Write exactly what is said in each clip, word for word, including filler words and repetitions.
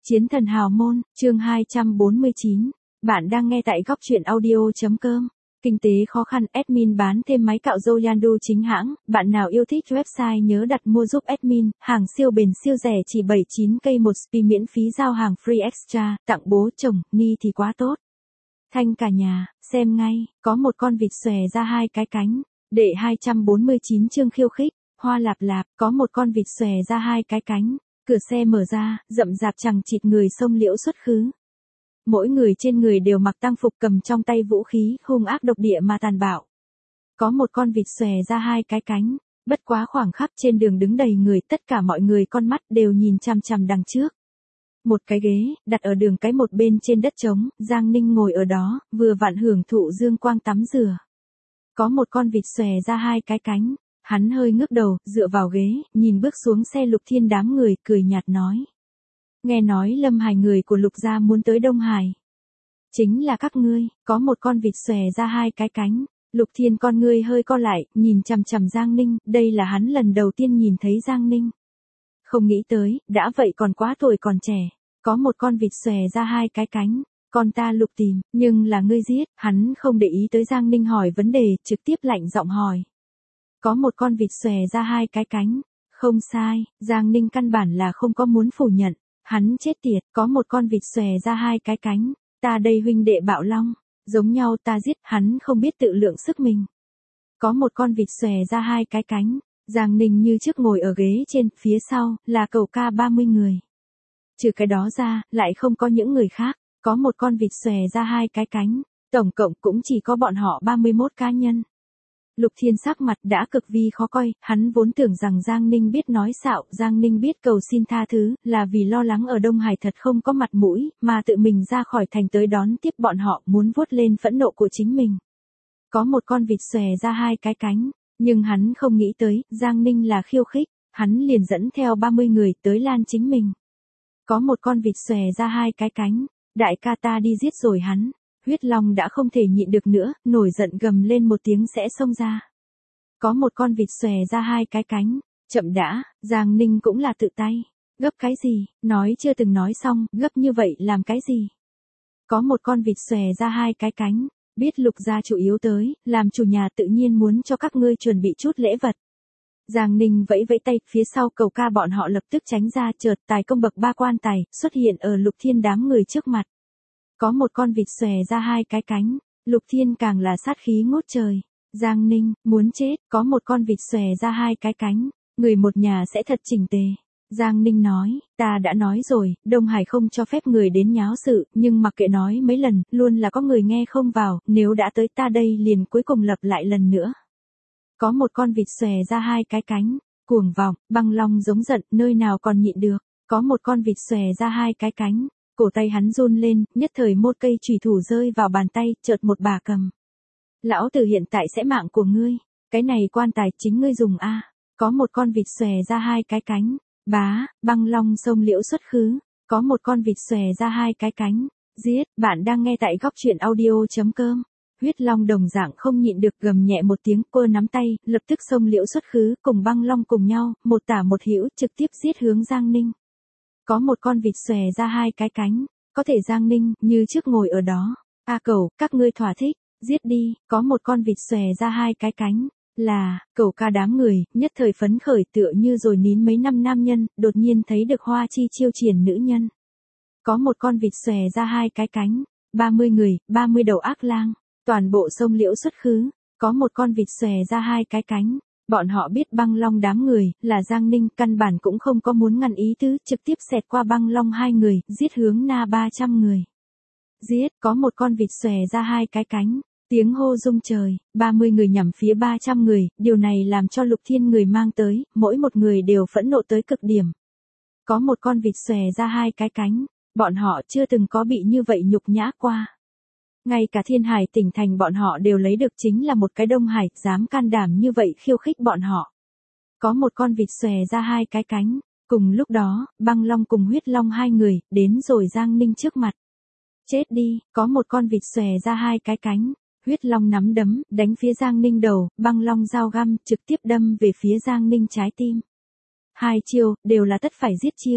Chiến thần hào môn, chương hai trăm bốn mươi chín. Bạn đang nghe tại góc truyện audio.com. Kinh tế khó khăn, admin bán thêm máy cạo râu Yandu chính hãng. Bạn nào yêu thích website nhớ đặt mua giúp admin. Hàng siêu bền siêu rẻ chỉ bảy mươi chín k một spi miễn phí giao hàng free extra. Tặng bố chồng, ni thì quá tốt. Thanh cả nhà, xem ngay, có một con vịt xòe ra hai cái cánh. Đệ hai trăm bốn mươi chín chương khiêu khích. Hoa lạp lạp, có một con vịt xòe ra hai cái cánh. Cửa xe mở ra, rậm rạp chằng chịt người xông liễu xuất khứ. Mỗi người trên người đều mặc tang phục, cầm trong tay vũ khí, hung ác độc địa mà tàn bạo. Có một con vịt xòe ra hai cái cánh, bất quá khoảng khắc trên đường đứng đầy người, tất cả mọi người con mắt đều nhìn chằm chằm đằng trước. Một cái ghế, đặt ở đường cái một bên trên đất trống, Giang Ninh ngồi ở đó, vừa vặn hưởng thụ dương quang tắm rửa. Có một con vịt xòe ra hai cái cánh. Hắn hơi ngước đầu, dựa vào ghế, nhìn bước xuống xe Lục Thiên đám người, cười nhạt nói. Nghe nói Lâm Hải người của Lục gia muốn tới Đông Hải. Chính là các ngươi, có một con vịt xòe ra hai cái cánh. Lục Thiên con ngươi hơi co lại, nhìn chằm chằm Giang Ninh, đây là hắn lần đầu tiên nhìn thấy Giang Ninh. Không nghĩ tới, đã vậy còn quá tuổi còn trẻ, có một con vịt xòe ra hai cái cánh. Con ta Lục tìm, nhưng là ngươi giết, hắn không để ý tới Giang Ninh hỏi vấn đề, trực tiếp lạnh giọng hỏi. Có một con vịt xòe ra hai cái cánh. Không sai, Giang Ninh căn bản là không có muốn phủ nhận. Hắn chết tiệt, có một con vịt xòe ra hai cái cánh. Ta đây huynh đệ Bạo Long. Giống nhau ta giết, hắn không biết tự lượng sức mình. Có một con vịt xòe ra hai cái cánh. Giang Ninh như trước ngồi ở ghế trên, phía sau, là cầu ca ba mươi người. Trừ cái đó ra, lại không có những người khác. Có một con vịt xòe ra hai cái cánh. Tổng cộng cũng chỉ có bọn họ ba mươi mốt cá nhân. Lục Thiên sắc mặt đã cực vi khó coi, hắn vốn tưởng rằng Giang Ninh biết nói xạo, Giang Ninh biết cầu xin tha thứ, là vì lo lắng ở Đông Hải thật không có mặt mũi, mà tự mình ra khỏi thành tới đón tiếp bọn họ, muốn vuốt lên phẫn nộ của chính mình. Có một con vịt xòe ra hai cái cánh, nhưng hắn không nghĩ tới, Giang Ninh là khiêu khích, hắn liền dẫn theo ba mươi người tới lan chính mình. Có một con vịt xòe ra hai cái cánh, đại ca ta đi giết rồi hắn. Huyết Long đã không thể nhịn được nữa, nổi giận gầm lên một tiếng sẽ xông ra. Có một con vịt xòe ra hai cái cánh, chậm đã, Giang Ninh cũng là tự tay. Gấp cái gì, nói chưa từng nói xong, gấp như vậy làm cái gì? Có một con vịt xòe ra hai cái cánh, biết Lục gia chủ yếu tới, làm chủ nhà tự nhiên muốn cho các ngươi chuẩn bị chút lễ vật. Giang Ninh vẫy vẫy tay, phía sau cầu ca bọn họ lập tức tránh ra, chợt tài công bậc ba quan tài, xuất hiện ở Lục Thiên đám người trước mặt. Có một con vịt xòe ra hai cái cánh, Lục Thiên càng là sát khí ngút trời. Giang Ninh, muốn chết, có một con vịt xòe ra hai cái cánh, người một nhà sẽ thật chỉnh tề. Giang Ninh nói, ta đã nói rồi, Đông Hải không cho phép người đến nháo sự, nhưng mặc kệ nói mấy lần, luôn là có người nghe không vào, nếu đã tới ta đây liền cuối cùng lập lại lần nữa. Có một con vịt xòe ra hai cái cánh, cuồng vọng, Băng Long giống giận, nơi nào còn nhịn được, có một con vịt xòe ra hai cái cánh. Cổ tay hắn run lên, nhất thời một cây chùy thủ rơi vào bàn tay, chợt một bà cầm. Lão tử hiện tại sẽ mạng của ngươi, cái này quan tài chính ngươi dùng a. Có một con vịt xòe ra hai cái cánh, bá, Băng Long xông liễu xuất khứ, có một con vịt xòe ra hai cái cánh, giết, bạn đang nghe tại góc truyện audio.com. Huyết Long đồng dạng không nhịn được gầm nhẹ một tiếng, cô nắm tay, lập tức xông liễu xuất khứ, cùng Băng Long cùng nhau, một tả một hữu, trực tiếp giết hướng Giang Ninh. Có một con vịt xòe ra hai cái cánh, có thể Giang Ninh, như trước ngồi ở đó. A Cẩu, các ngươi thỏa thích, giết đi, có một con vịt xòe ra hai cái cánh, là, Cẩu ca đám người, nhất thời phấn khởi tựa như rồi nín mấy năm nam nhân, đột nhiên thấy được hoa chi chiêu triển nữ nhân. Có một con vịt xòe ra hai cái cánh, ba mươi người, ba mươi đầu ác lang, toàn bộ sông liễu xuất khứ, có một con vịt xòe ra hai cái cánh. Bọn họ biết Băng Long đám người, là Giang Ninh, căn bản cũng không có muốn ngăn ý tứ, trực tiếp xẹt qua Băng Long hai người, giết hướng na ba trăm người. Giết, có một con vịt xòe ra hai cái cánh, tiếng hô rung trời, ba mươi người nhằm phía ba trăm người, điều này làm cho Lục Thiên người mang tới, mỗi một người đều phẫn nộ tới cực điểm. Có một con vịt xòe ra hai cái cánh, bọn họ chưa từng có bị như vậy nhục nhã qua. Ngay cả Thiên Hải tỉnh thành bọn họ đều lấy được chính là một cái Đông Hải, dám can đảm như vậy khiêu khích bọn họ. Có một con vịt xòe ra hai cái cánh, cùng lúc đó, Băng Long cùng Huyết Long hai người, đến rồi Giang Ninh trước mặt. Chết đi, có một con vịt xòe ra hai cái cánh, Huyết Long nắm đấm, đánh phía Giang Ninh đầu, Băng Long dao găm, trực tiếp đâm về phía Giang Ninh trái tim. Hai chiêu, đều là tất phải giết chiêu.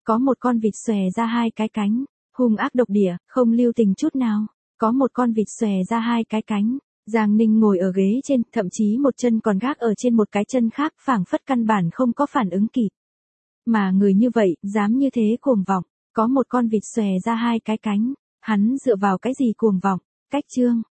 Có một con vịt xòe ra hai cái cánh, hung ác độc địa, không lưu tình chút nào. Có một con vịt xòe ra hai cái cánh. Giang Ninh ngồi ở ghế trên, thậm chí một chân còn gác ở trên một cái chân khác, phảng phất căn bản không có phản ứng kịp. Mà người như vậy, dám như thế cuồng vọng. Có một con vịt xòe ra hai cái cánh. Hắn dựa vào cái gì cuồng vọng? Cách chương.